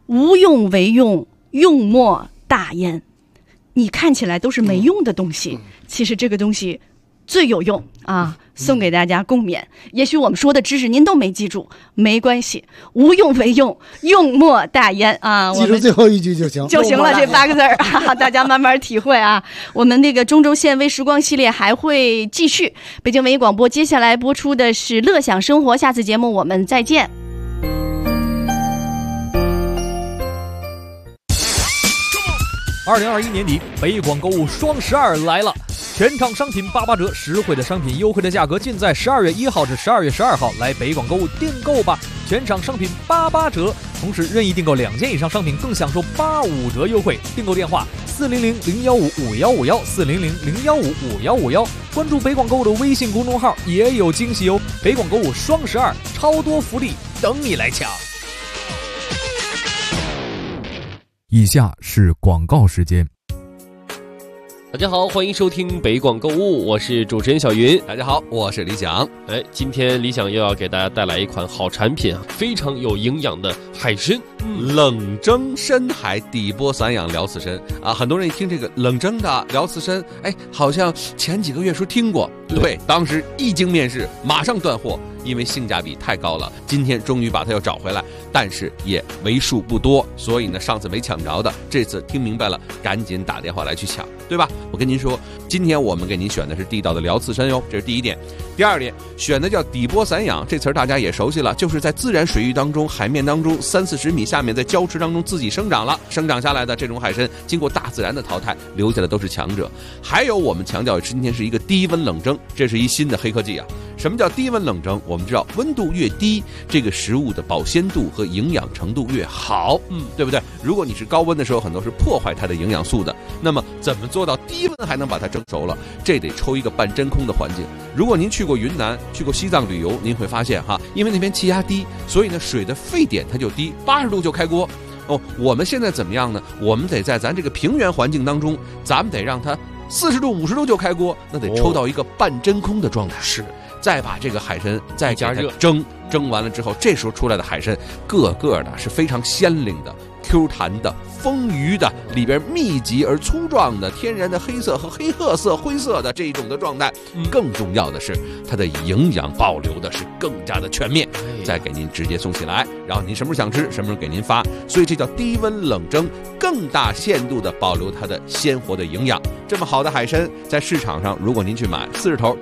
无用为用，用莫大焉。你看起来都是没用的东西，其实这个东西最有用啊！送给大家共勉。也许我们说的知识您都没记住，没关系，无用为用，用莫大焉啊！ 记住最后一句就行了，这8个字啊，大家慢慢体会啊。我们那个中轴线微时光系列还会继续。北京文艺广播接下来播出的是乐享生活，下次节目我们再见。 2021年底，北广购物双12来了。全场商品88折，实惠的商品，优惠的价格，尽在12月1号至12月12号来北广购物订购吧！全场商品88折，同时任意订购2件以上商品更享受85折优惠。订购电话400-015-5151，400-015-5151，关注北广购物的微信公众号也有惊喜哦！北广购物双12，超多福利等你来抢。以下是广告时间。 大家好，欢迎收听北广购物，我是主持人小云。 大家好，我是李想。 今天李想又要给大家带来一款好产品啊，非常有营养的海参， 冷蒸深海底波散养辽刺参啊。很多人一听这个冷蒸的辽刺参，好像前几个月说听过，对，当时一经面世，马上断货，因为性价比太高了。今天终于把它又找回来，但是也为数不多，所以呢，上次没抢着的，这次听明白了，赶紧打电话来去抢，对吧？我跟您说，今天我们给您选的是地道的辽刺参哟，这是第一点。第二点，选的叫底波散养，这词儿大家也熟悉了，就是在自然水域当中、海面当中30-40米下面，在礁池当中自己生长下来的这种海参，经过大自然的淘汰，留下的都是强者。还有我们强调今天是一个低温冷蒸，这是一新的黑科技啊。什么叫低温冷蒸？我们知道温度越低，这个食物的保鲜度和营养程度越好，对不对？如果你是高温的时候，很多是破坏它的营养素的。那么怎么做到低温还能把它蒸熟了？这得抽一个半真空的环境。如果您去过云南、去过西藏旅游，您会发现哈，因为那边气压低，所以呢水的沸点它就低，80度就开锅。我们现在怎么样呢？我们得在咱这个平原环境当中，咱们得让它40度、50度就开锅，那得抽到一个半真空的状态。 是。 再把这个海参再加热蒸完了之后，这时候出来的海参个个的是非常鲜灵的、Q 弹的、丰腴的，里边密集而粗壮的天然的黑色和黑褐色、灰色的这一种的状态。更重要的是，它的营养保留的是更加的全面，再给您直接送起来，然后您什么时候想吃，什么时候给您发。所以这叫低温冷蒸，更大限度的保留它的鲜活的营养。这么好的海参，在市场上，如果您去买40头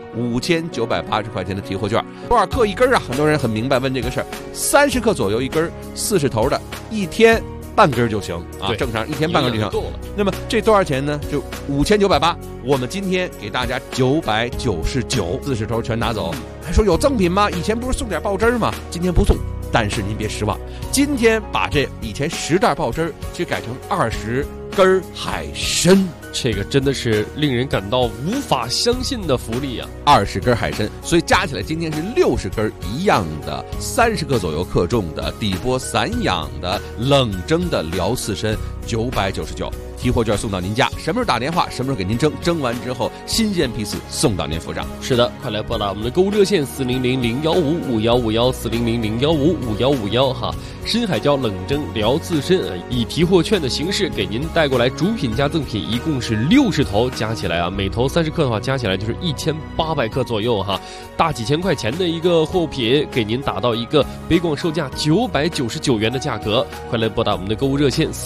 5980块钱的提货券，多少克一根啊？很多人很明白问这个事儿，30克左右一根，40头的，1天半根就行啊，正常1天半根就行。那么这多少钱呢？就5980，我们今天给大家999，40头全拿走。还说有赠品吗？以前不是送点爆汁吗？今天不送，但是您别失望，今天把这以前10袋爆汁去改成20根海参。 这个真的是令人感到无法相信的福利啊 ！20根海参，所以加起来今天是60根一样的，30克左右克重的底波散养的冷蒸的辽刺参，999。提货券送到您家，什么时候打电话，什么时候给您蒸完之后，新鲜批次送到您府上。 是的，快来拨打我们的购物热线400-015-5151，400-015-5151哈。深海椒冷蒸辽刺参以提货券的形式给您带过来，主品加赠品一共是60头，加起来啊，每头30克的话，加起来就是1800克左右哈，大几千块钱的一个货品，给您打到一个北广售价999元的价格。快来拨打我们的购物热线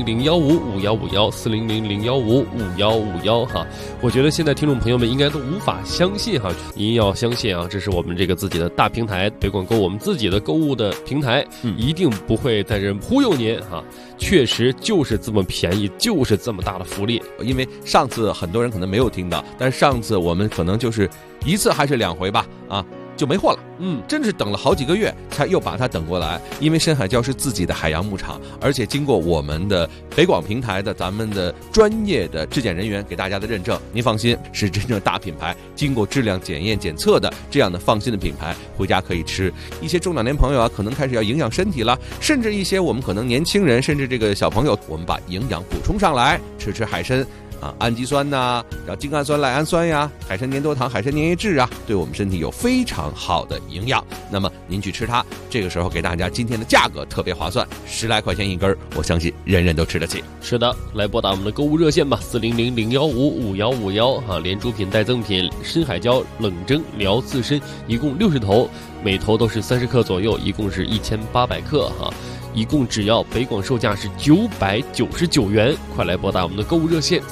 400-015-5151，400-015-5151哈。我觉得现在听众朋友们应该都无法相信哈，您要相信啊，这是我们这个自己的大平台北广购，我们自己的购物的平台，一定不会在这忽悠您哈。确实就是这么便宜，就是这么大的福利。 因为上次很多人可能没有听到，但是上次我们可能就是1次还是2回吧啊，就没货了。真是等了好几个月才又把它等过来。因为深海礁是自己的海洋牧场，而且经过我们的北广平台的咱们的专业的质检人员给大家的认证，您放心，是真正大品牌，经过质量检验检测的这样的放心的品牌，回家可以吃。一些中老年朋友啊，可能开始要营养身体了，甚至一些我们可能年轻人，甚至这个小朋友，我们把营养补充上来，吃海参。 氨基酸呐，然后精氨酸、赖氨酸呀，海参粘多糖、海参粘液质啊，对我们身体有非常好的营养。那么您去吃它，这个时候给大家今天的价格特别划算，10来块钱一根，我相信人人都吃得起。 是的，来拨打我们的购物热线吧，400-015-5151哈，连主品带赠品深海椒冷蒸疗刺参，一共60头，每头都是30克左右，一共是1800克哈。一共只要北广售价是999元，快来拨打我们的购物热线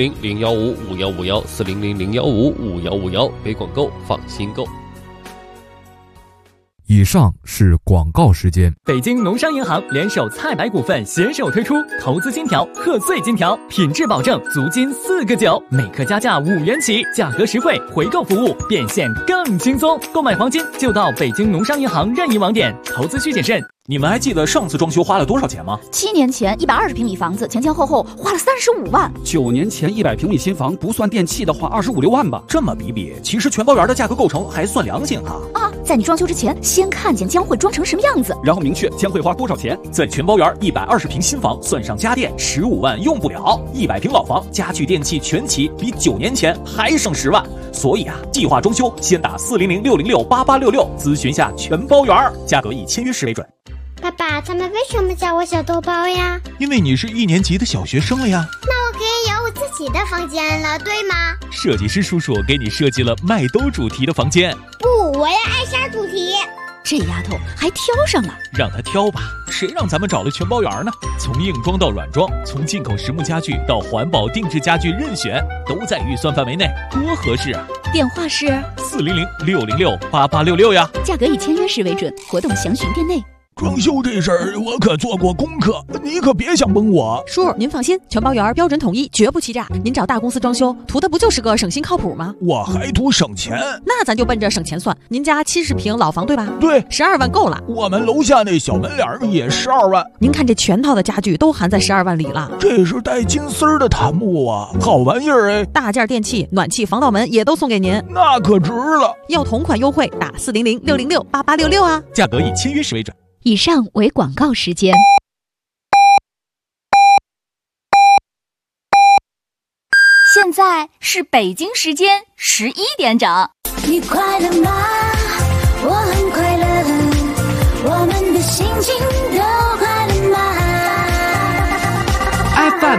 400-015-5151，400-015-5151，北广购，放心购。 以上是广告时间。 北京农商银行联手菜百股份携手推出投资金条、贺岁金条，品质保证，足金4个9，每克加价5元起，价格实惠，回购服务变现更轻松。购买黄金就到北京农商银行任意网点，投资需谨慎。 你们还记得上次装修花了多少钱吗 ？7年前120平米房子前前后后花了35万。 9年前100平米新房不算电器的话25、6万吧。这么比比，其实全包园的价格构成还算良心哈。 在你装修之前，先看见将会装成什么样子， 然后明确将会花多少钱。在全包园120平新房算上家电15万用不了，100平老房家具电器全齐，比9年前还省10万。所以计划装修先打400-606-8866咨询下全包园，价格以签约时为准。 爸爸，他们为什么叫我小豆包呀？ 因为你是1年级的小学生了呀。 那我可以有我自己的房间了，对吗？ 设计师叔叔给你设计了麦兜主题的房间。 不，我要艾莎主题。 这丫头还挑上了， 让她挑吧，谁让咱们找了全包园呢？从硬装到软装，从进口实木家具到环保定制家具，任选都在预算范围内，多合适啊！ 电话是 400-606-8866呀， 价格以签约时为准，活动详询店内。 装修这事儿我可做过功课，你可别想蒙我。 叔，您放心，全包园标准统一，绝不欺诈。您找大公司装修，图的不就是个省心靠谱吗？ 我还图省钱， 那咱就奔着省钱算。您家70平老房对吧？ 对 ，12万够了。 我们楼下那小门脸也12万。 您看这全套的家具都含在12万里了。 这是带金丝儿的檀木啊，好玩意儿哎！ 大件电器、暖气、防盗门也都送给您， 那可值了。 要同款优惠，打400-606-8866啊， 价格以签约时为准。 以上为广告时间。现在是北京时间11点整。 你快乐吗？我很快乐，我们的心情都快乐吗 ？FM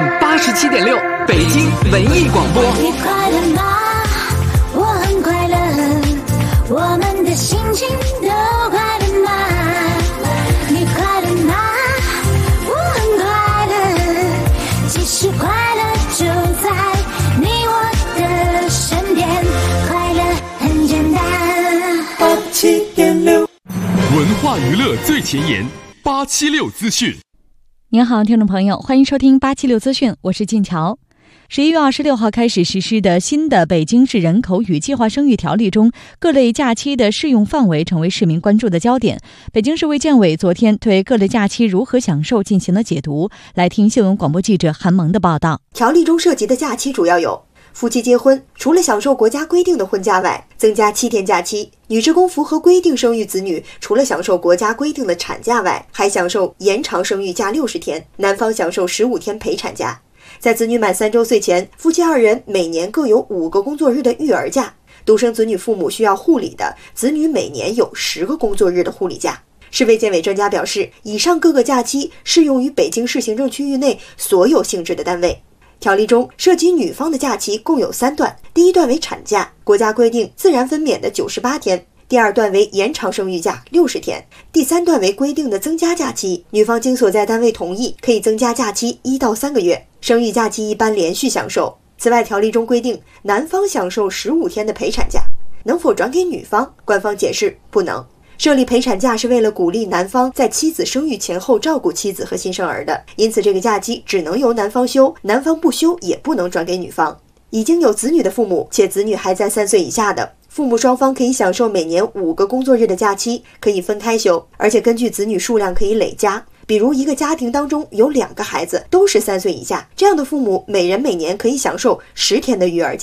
87.6，北京文艺广播。 你快乐吗？我很快乐，我们的心情都快乐吗？你快乐吗？我很快乐，其实快乐就在你我的身边，快乐很简单。87.6， 文化娱乐最前沿，876资讯。 您好，听众朋友，欢迎收听876资讯，我是静乔。11月26号开始实施的新的北京市人口与计划生育条例中，各类假期的适用范围成为市民关注的焦点。北京市卫健委昨天对各类假期如何享受进行了解读，来听新闻广播记者韩萌的报道。 条例中涉及的假期主要有：夫妻结婚，除了享受国家规定的婚假外，增加7天假期；女职工符合规定生育子女，除了享受国家规定的产假外，还享受延长生育假60天，男方享受15天陪产假。在子女满3周岁前，夫妻2人每年各有5个工作日的育儿假；独生子女父母需要护理的，子女每年有10个工作日的护理假。市卫健委专家表示，以上各个假期适用于北京市行政区域内所有性质的单位。条例中涉及女方的假期共有3段，第一段为产假，国家规定自然分娩的98天；第二段为延长生育假60天；第3段为规定的增加假期，女方经所在单位同意，可以增加假期1到3个月，生育假期一般连续享受。此外，条例中规定男方享受15天的陪产假，能否转给女方？官方解释不能。设立陪产假是为了鼓励男方在妻子生育前后照顾妻子和新生儿的，因此这个假期只能由男方休，男方不休也不能转给女方。已经有子女的父母且子女还在3岁以下的，父母双方可以享受每年5个工作日的假期，可以分开休，而且根据子女数量可以累加。比如一个家庭当中有2个孩子都是3岁以下，这样的父母每人每年可以享受10天的育儿假。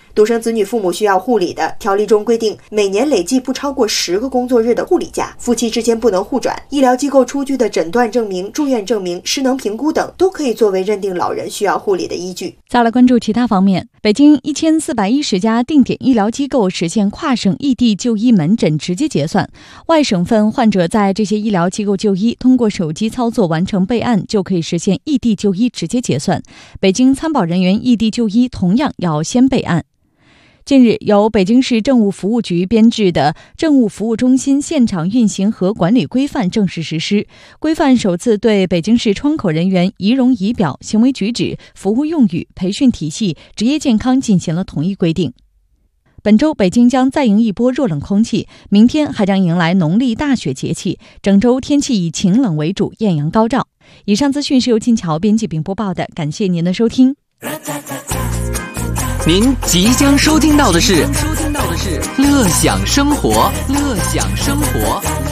独生子女父母需要护理的，条例中规定，每年累计不超过10个工作日的护理假，夫妻之间不能互转。医疗机构出具的诊断证明、住院证明、失能评估等，都可以作为认定老人需要护理的依据。 再来关注其他方面，北京1410家定点医疗机构实现跨省异地就医门诊直接结算，外省份患者在这些医疗机构就医，通过手机操作完成备案，就可以实现异地就医直接结算。北京参保人员异地就医同样要先备案。近日，由北京市政务服务局编制的政务服务中心现场运行和管理规范正式实施。规范首次对北京市窗口人员仪容仪表、行为举止、服务用语、培训体系、职业健康进行了统一规定。本周北京将再迎一波弱冷空气，明天还将迎来农历大雪节气，整周天气以晴冷为主，艳阳高照。以上资讯是由金桥编辑并播报的，感谢您的收听。 您即将收听到的是乐享生活，乐享生活。